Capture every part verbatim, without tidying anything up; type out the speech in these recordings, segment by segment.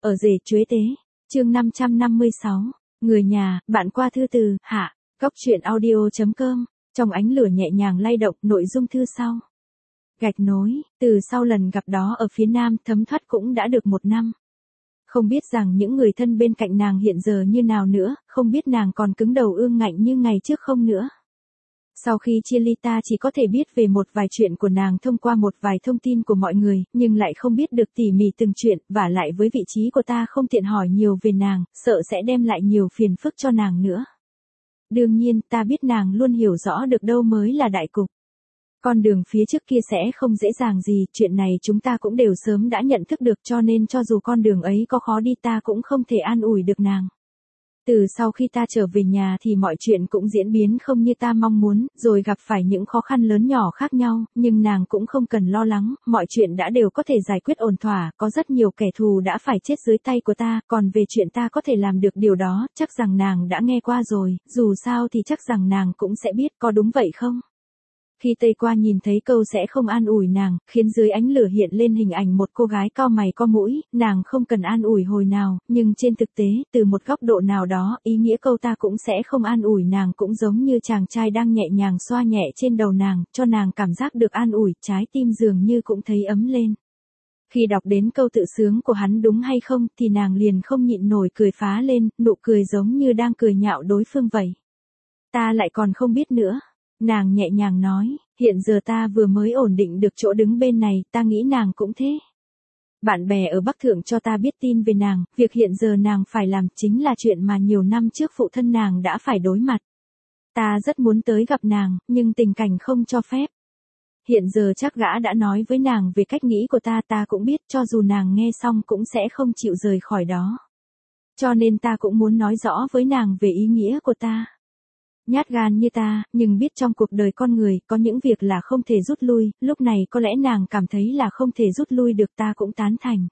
Ở rể chuế tế, chương năm trăm năm mươi sáu, người nhà, bạn qua thư từ, hạ, góc truyện audio chấm com, trong ánh lửa nhẹ nhàng lay động, nội dung thư sau. Gạch nối, từ sau lần gặp đó ở phía Nam thấm thoát cũng đã được một năm. Không biết rằng những người thân bên cạnh nàng hiện giờ như nào nữa, không biết nàng còn cứng đầu ương ngạnh như ngày trước không nữa. Sau khi chia ly ta chỉ có thể biết về một vài chuyện của nàng thông qua một vài thông tin của mọi người, nhưng lại không biết được tỉ mỉ từng chuyện, và lại với vị trí của ta không tiện hỏi nhiều về nàng, sợ sẽ đem lại nhiều phiền phức cho nàng nữa. Đương nhiên, ta biết nàng luôn hiểu rõ được đâu mới là đại cục. Con đường phía trước kia sẽ không dễ dàng gì, chuyện này chúng ta cũng đều sớm đã nhận thức được, cho nên cho dù con đường ấy có khó đi ta cũng không thể an ủi được nàng. Từ sau khi ta trở về nhà thì mọi chuyện cũng diễn biến không như ta mong muốn, rồi gặp phải những khó khăn lớn nhỏ khác nhau, nhưng nàng cũng không cần lo lắng, mọi chuyện đã đều có thể giải quyết ổn thỏa, có rất nhiều kẻ thù đã phải chết dưới tay của ta, còn về chuyện ta có thể làm được điều đó, chắc rằng nàng đã nghe qua rồi, dù sao thì chắc rằng nàng cũng sẽ biết, có đúng vậy không? Khi Tây Qua nhìn thấy câu sẽ không an ủi nàng, khiến dưới ánh lửa hiện lên hình ảnh một cô gái cao mày co mũi, nàng không cần an ủi hồi nào, nhưng trên thực tế, từ một góc độ nào đó, ý nghĩa câu ta cũng sẽ không an ủi nàng cũng giống như chàng trai đang nhẹ nhàng xoa nhẹ trên đầu nàng, cho nàng cảm giác được an ủi, trái tim dường như cũng thấy ấm lên. Khi đọc đến câu tự sướng của hắn đúng hay không, thì nàng liền không nhịn nổi cười phá lên, nụ cười giống như đang cười nhạo đối phương vậy. Ta lại còn không biết nữa. Nàng nhẹ nhàng nói, hiện giờ ta vừa mới ổn định được chỗ đứng bên này, ta nghĩ nàng cũng thế. Bạn bè ở Bắc Thượng cho ta biết tin về nàng, việc hiện giờ nàng phải làm chính là chuyện mà nhiều năm trước phụ thân nàng đã phải đối mặt. Ta rất muốn tới gặp nàng, nhưng tình cảnh không cho phép. Hiện giờ chắc gã đã nói với nàng về cách nghĩ của ta, ta cũng biết cho dù nàng nghe xong cũng sẽ không chịu rời khỏi đó. Cho nên ta cũng muốn nói rõ với nàng về ý nghĩa của ta. Nhát gan như ta, nhưng biết trong cuộc đời con người, có những việc là không thể rút lui, lúc này có lẽ nàng cảm thấy là không thể rút lui được, ta cũng tán thành.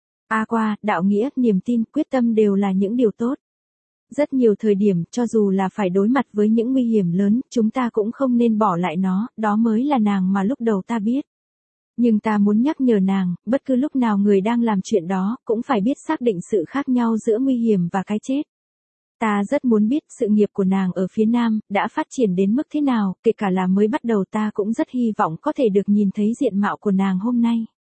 A Qua, đạo nghĩa, niềm tin, quyết tâm đều là những điều tốt. Rất nhiều thời điểm, cho dù là phải đối mặt với những nguy hiểm lớn, chúng ta cũng không nên bỏ lại nó, đó mới là nàng mà lúc đầu ta biết. Nhưng ta muốn nhắc nhở nàng, bất cứ lúc nào người đang làm chuyện đó, cũng phải biết xác định sự khác nhau giữa nguy hiểm và cái chết. Ta rất muốn biết sự nghiệp của nàng ở phía Nam đã phát triển đến mức thế nào, kể cả là mới bắt đầu ta cũng rất hy vọng có thể được nhìn thấy diện mạo của nàng hôm nay.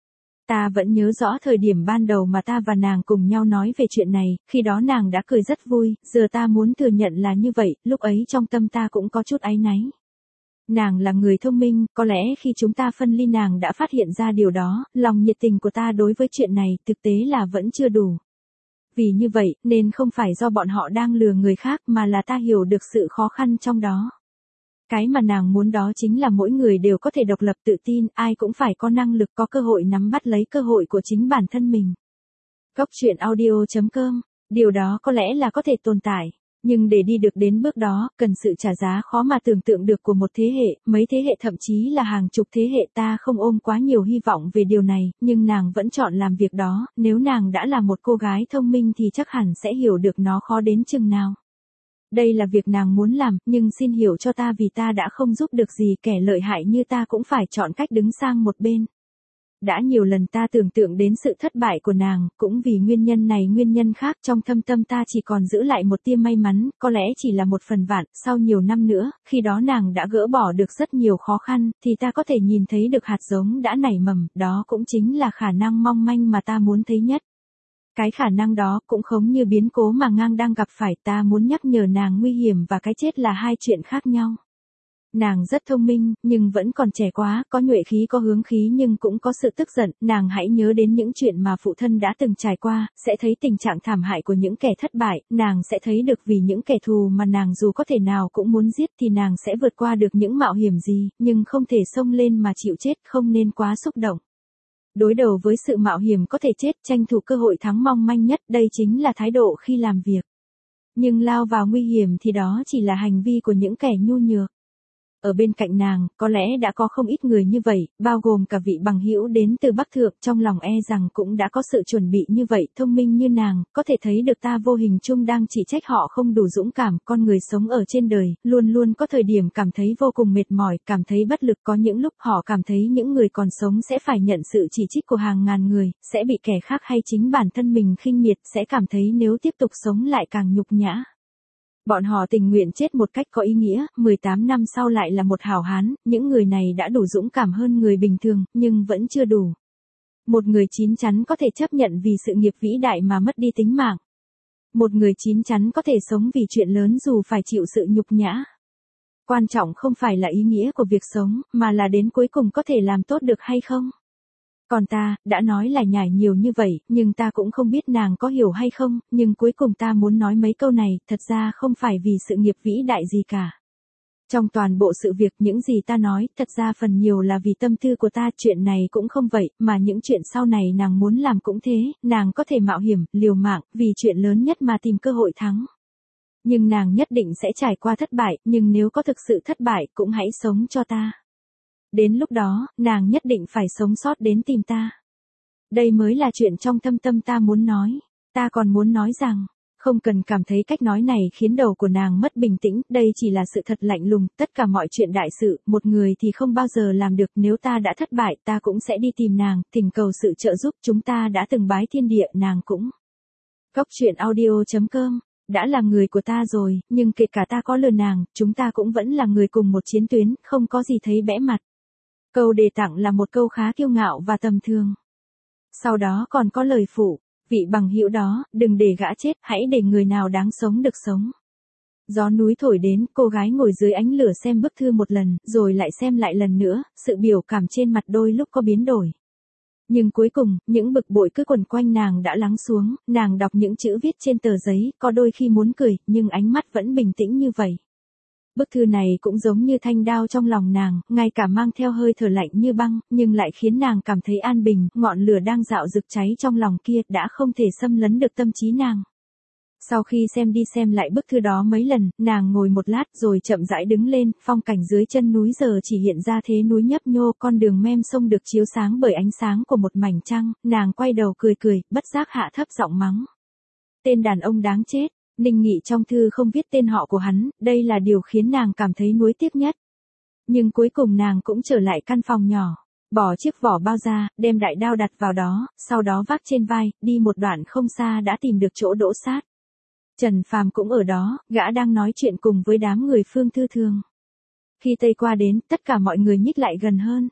Ta vẫn nhớ rõ thời điểm ban đầu mà ta và nàng cùng nhau nói về chuyện này, khi đó nàng đã cười rất vui, giờ ta muốn thừa nhận là như vậy, lúc ấy trong tâm ta cũng có chút áy náy. Nàng là người thông minh, có lẽ khi chúng ta phân ly nàng đã phát hiện ra điều đó, lòng nhiệt tình của ta đối với chuyện này thực tế là vẫn chưa đủ. Vì như vậy, nên không phải do bọn họ đang lừa người khác mà là ta hiểu được sự khó khăn trong đó. Cái mà nàng muốn đó chính là mỗi người đều có thể độc lập tự tin, ai cũng phải có năng lực có cơ hội nắm bắt lấy cơ hội của chính bản thân mình. Góc truyện audio chấm com, điều đó có lẽ là có thể tồn tại. Nhưng để đi được đến bước đó, cần sự trả giá khó mà tưởng tượng được của một thế hệ, mấy thế hệ thậm chí là hàng chục thế hệ. Ta không ôm quá nhiều hy vọng về điều này, nhưng nàng vẫn chọn làm việc đó, nếu nàng đã là một cô gái thông minh thì chắc hẳn sẽ hiểu được nó khó đến chừng nào. Đây là việc nàng muốn làm, nhưng xin hiểu cho ta vì ta đã không giúp được gì, kẻ lợi hại như ta cũng phải chọn cách đứng sang một bên. Đã nhiều lần ta tưởng tượng đến sự thất bại của nàng, cũng vì nguyên nhân này nguyên nhân khác, trong thâm tâm ta chỉ còn giữ lại một tia may mắn, có lẽ chỉ là một phần vạn, sau nhiều năm nữa, khi đó nàng đã gỡ bỏ được rất nhiều khó khăn, thì ta có thể nhìn thấy được hạt giống đã nảy mầm, đó cũng chính là khả năng mong manh mà ta muốn thấy nhất. Cái khả năng đó cũng giống như biến cố mà ngang đang gặp phải, ta muốn nhắc nhở nàng nguy hiểm và cái chết là hai chuyện khác nhau. Nàng rất thông minh, nhưng vẫn còn trẻ quá, có nhuệ khí có hướng khí nhưng cũng có sự tức giận, nàng hãy nhớ đến những chuyện mà phụ thân đã từng trải qua, sẽ thấy tình trạng thảm hại của những kẻ thất bại, nàng sẽ thấy được vì những kẻ thù mà nàng dù có thể nào cũng muốn giết thì nàng sẽ vượt qua được những mạo hiểm gì, nhưng không thể xông lên mà chịu chết, không nên quá xúc động. Đối đầu với sự mạo hiểm có thể chết, tranh thủ cơ hội thắng mong manh nhất, đây chính là thái độ khi làm việc. Nhưng lao vào nguy hiểm thì đó chỉ là hành vi của những kẻ nhu nhược. ở bên cạnh nàng, có lẽ đã có không ít người như vậy, bao gồm cả vị bằng hữu đến từ Bắc Thượng, trong lòng e rằng cũng đã có sự chuẩn bị như vậy, thông minh như nàng, có thể thấy được ta vô hình chung đang chỉ trách họ không đủ dũng cảm, con người sống ở trên đời, luôn luôn có thời điểm cảm thấy vô cùng mệt mỏi, cảm thấy bất lực, có những lúc họ cảm thấy những người còn sống sẽ phải nhận sự chỉ trích của hàng ngàn người, sẽ bị kẻ khác hay chính bản thân mình khinh miệt, sẽ cảm thấy nếu tiếp tục sống lại càng nhục nhã. Bọn họ tình nguyện chết một cách có ý nghĩa, mười tám năm sau lại là một hảo hán, những người này đã đủ dũng cảm hơn người bình thường, nhưng vẫn chưa đủ. Một người chín chắn có thể chấp nhận vì sự nghiệp vĩ đại mà mất đi tính mạng. Một người chín chắn có thể sống vì chuyện lớn dù phải chịu sự nhục nhã. Quan trọng không phải là ý nghĩa của việc sống, mà là đến cuối cùng có thể làm tốt được hay không. Còn ta, đã nói là nhải nhiều như vậy, nhưng ta cũng không biết nàng có hiểu hay không, nhưng cuối cùng ta muốn nói mấy câu này, thật ra không phải vì sự nghiệp vĩ đại gì cả. Trong toàn bộ sự việc những gì ta nói, thật ra phần nhiều là vì tâm tư của ta, chuyện này cũng không vậy, mà những chuyện sau này nàng muốn làm cũng thế, nàng có thể mạo hiểm, liều mạng, vì chuyện lớn nhất mà tìm cơ hội thắng. Nhưng nàng nhất định sẽ trải qua thất bại, nhưng nếu có thực sự thất bại, cũng hãy sống cho ta. Đến lúc đó, nàng nhất định phải sống sót đến tìm ta. Đây mới là chuyện trong thâm tâm ta muốn nói. Ta còn muốn nói rằng, không cần cảm thấy cách nói này khiến đầu của nàng mất bình tĩnh, đây chỉ là sự thật lạnh lùng, tất cả mọi chuyện đại sự, một người thì không bao giờ làm được, nếu ta đã thất bại, ta cũng sẽ đi tìm nàng, thỉnh cầu sự trợ giúp, chúng ta đã từng bái thiên địa, nàng cũng. Góc truyện audio chấm com, đã là người của ta rồi, nhưng kể cả ta có lừa nàng, chúng ta cũng vẫn là người cùng một chiến tuyến, không có gì thấy bẽ mặt. Câu đề tặng là một câu khá kiêu ngạo và tầm thường. Sau đó còn có lời phụ, vị bằng hữu đó, đừng để gã chết, hãy để người nào đáng sống được sống. Gió núi thổi đến, cô gái ngồi dưới ánh lửa xem bức thư một lần, rồi lại xem lại lần nữa, sự biểu cảm trên mặt đôi lúc có biến đổi. Nhưng cuối cùng, những bực bội cứ quẩn quanh nàng đã lắng xuống, nàng đọc những chữ viết trên tờ giấy, có đôi khi muốn cười, nhưng ánh mắt vẫn bình tĩnh như vậy. Bức thư này cũng giống như thanh đao trong lòng nàng, ngay cả mang theo hơi thở lạnh như băng, nhưng lại khiến nàng cảm thấy an bình, ngọn lửa đang dạo rực cháy trong lòng kia đã không thể xâm lấn được tâm trí nàng. Sau khi xem đi xem lại bức thư đó mấy lần, nàng ngồi một lát rồi chậm rãi đứng lên, phong cảnh dưới chân núi giờ chỉ hiện ra thế núi nhấp nhô, con đường mem sông được chiếu sáng bởi ánh sáng của một mảnh trăng, nàng quay đầu cười cười, bất giác hạ thấp giọng mắng. Tên đàn ông đáng chết. Ninh Nghị trong thư không viết tên họ của hắn, đây là điều khiến nàng cảm thấy nuối tiếc nhất. Nhưng cuối cùng nàng cũng trở lại căn phòng nhỏ, bỏ chiếc vỏ bao ra, đem đại đao đặt vào đó, sau đó vác trên vai, đi một đoạn không xa đã tìm được chỗ đỗ sát. Trần Phàm cũng ở đó, gã đang nói chuyện cùng với đám người Phương Thư Thường. Khi Tây qua đến, tất cả mọi người nhích lại gần hơn.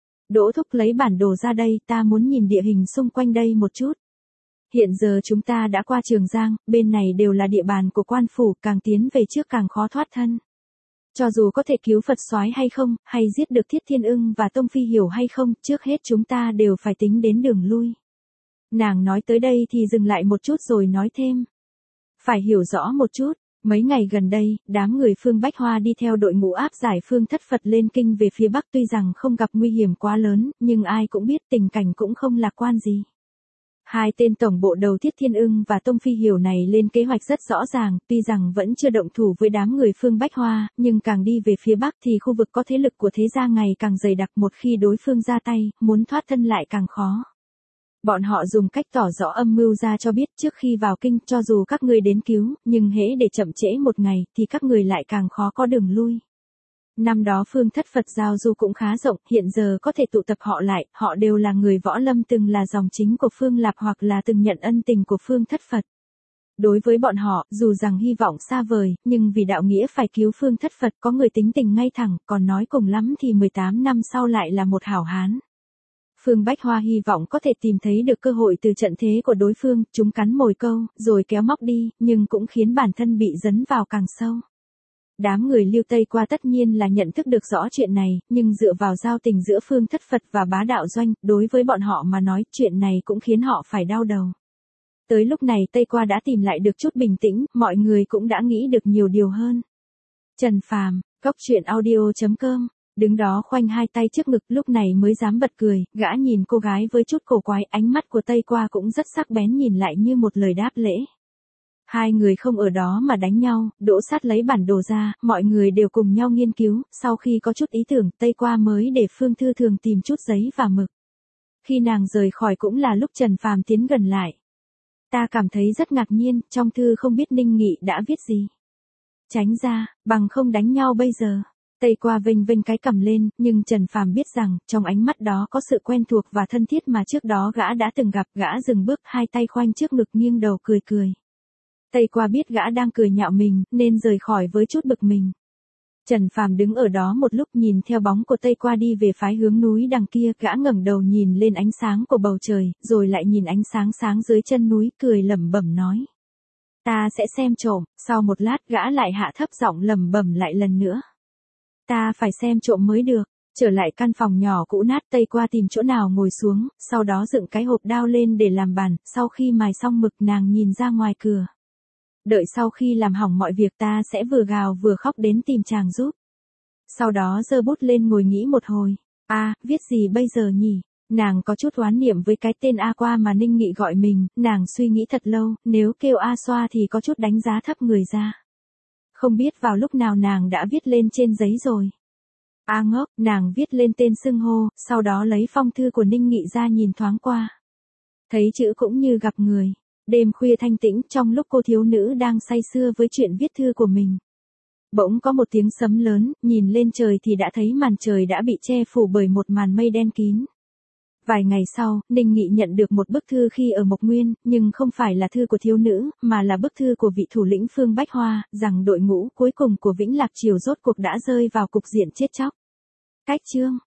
Đỗ thúc lấy bản đồ ra đây, ta muốn nhìn địa hình xung quanh đây một chút. Hiện giờ chúng ta đã qua Trường Giang, bên này đều là địa bàn của quan phủ, càng tiến về trước càng khó thoát thân. Cho dù có thể cứu Phật Soái hay không, hay giết được Thiết Thiên Ưng và Tông Phi Hiểu hay không, trước hết chúng ta đều phải tính đến đường lui. Nàng nói tới đây thì dừng lại một chút rồi nói thêm. Phải hiểu rõ một chút, mấy ngày gần đây, đám người Phương Bách Hoa đi theo đội ngũ áp giải Phương Thất Phật lên kinh về phía Bắc, tuy rằng không gặp nguy hiểm quá lớn, nhưng ai cũng biết tình cảnh cũng không lạc quan gì. Hai tên tổng bộ đầu Thiết Thiên Ưng và Tông Phi Hiểu này lên kế hoạch rất rõ ràng, tuy rằng vẫn chưa động thủ với đám người Phương Bách Hoa, nhưng càng đi về phía Bắc thì khu vực có thế lực của thế gia ngày càng dày đặc, một khi đối phương ra tay, muốn thoát thân lại càng khó. Bọn họ dùng cách tỏ rõ âm mưu ra cho biết trước khi vào kinh, cho dù các ngươi đến cứu, nhưng hễ để chậm trễ một ngày, thì các người lại càng khó có đường lui. Năm đó Phương Thất Phật giao du cũng khá rộng, hiện giờ có thể tụ tập họ lại, họ đều là người võ lâm từng là dòng chính của Phương Lạp hoặc là từng nhận ân tình của Phương Thất Phật. Đối với bọn họ, dù rằng hy vọng xa vời, nhưng vì đạo nghĩa phải cứu Phương Thất Phật, có người tính tình ngay thẳng, còn nói cùng lắm thì mười tám năm sau lại là một hảo hán. Phương Bách Hoa hy vọng có thể tìm thấy được cơ hội từ trận thế của đối phương, chúng cắn mồi câu, rồi kéo móc đi, nhưng cũng khiến bản thân bị dấn vào càng sâu. Đám người Liêu Tây qua tất nhiên là nhận thức được rõ chuyện này, nhưng dựa vào giao tình giữa Phương Thất Phật và Bá Đạo Doanh, đối với bọn họ mà nói, chuyện này cũng khiến họ phải đau đầu. Tới lúc này Tây qua đã tìm lại được chút bình tĩnh, mọi người cũng đã nghĩ được nhiều điều hơn. Trần Phàm, góc truyện audio chấm com, đứng đó khoanh hai tay trước ngực, lúc này mới dám bật cười, gã nhìn cô gái với chút cổ quái, ánh mắt của Tây qua cũng rất sắc bén, nhìn lại như một lời đáp lễ. Hai người không ở đó mà đánh nhau, Đỗ Sát lấy bản đồ ra, mọi người đều cùng nhau nghiên cứu, sau khi có chút ý tưởng, Tây qua mới để Phương Thư Thường tìm chút giấy và mực. Khi nàng rời khỏi cũng là lúc Trần Phàm tiến gần lại. Ta cảm thấy rất ngạc nhiên, trong thư không biết Ninh Nghị đã viết gì. Tránh ra, bằng không đánh nhau bây giờ. Tây qua vênh vênh cái cầm lên, nhưng Trần Phàm biết rằng, trong ánh mắt đó có sự quen thuộc và thân thiết mà trước đó gã đã từng gặp, gã dừng bước, hai tay khoanh trước ngực nghiêng đầu cười cười. Tây qua biết gã đang cười nhạo mình, nên rời khỏi với chút bực mình. Trần Phàm đứng ở đó một lúc nhìn theo bóng của Tây qua đi về phái hướng núi đằng kia, gã ngẩng đầu nhìn lên ánh sáng của bầu trời, rồi lại nhìn ánh sáng sáng dưới chân núi, cười lẩm bẩm nói. Ta sẽ xem trộm, sau một lát gã lại hạ thấp giọng lẩm bẩm lại lần nữa. Ta phải xem trộm mới được. Trở lại căn phòng nhỏ cũ nát, Tây qua tìm chỗ nào ngồi xuống, sau đó dựng cái hộp đao lên để làm bàn, sau khi mài xong mực nàng nhìn ra ngoài cửa. Đợi sau khi làm hỏng mọi việc ta sẽ vừa gào vừa khóc đến tìm chàng giúp. Sau đó giơ bút lên ngồi nghĩ một hồi. A, à, viết gì bây giờ nhỉ? Nàng có chút oán niệm với cái tên A qua mà Ninh Nghị gọi mình, nàng suy nghĩ thật lâu, nếu kêu A xoa thì có chút đánh giá thấp người ra. Không biết vào lúc nào nàng đã viết lên trên giấy rồi. A ngốc, nàng viết lên tên xưng hô, sau đó lấy phong thư của Ninh Nghị ra nhìn thoáng qua. Thấy chữ cũng như gặp người. Đêm khuya thanh tĩnh, trong lúc cô thiếu nữ đang say sưa với chuyện viết thư của mình. Bỗng có một tiếng sấm lớn, nhìn lên trời thì đã thấy màn trời đã bị che phủ bởi một màn mây đen kín. Vài ngày sau, Ninh Nghị nhận được một bức thư khi ở Mộc Nguyên, nhưng không phải là thư của thiếu nữ, mà là bức thư của vị thủ lĩnh Phương Bách Hoa, rằng đội ngũ cuối cùng của Vĩnh Lạc Triều rốt cuộc đã rơi vào cục diện chết chóc. Cách chương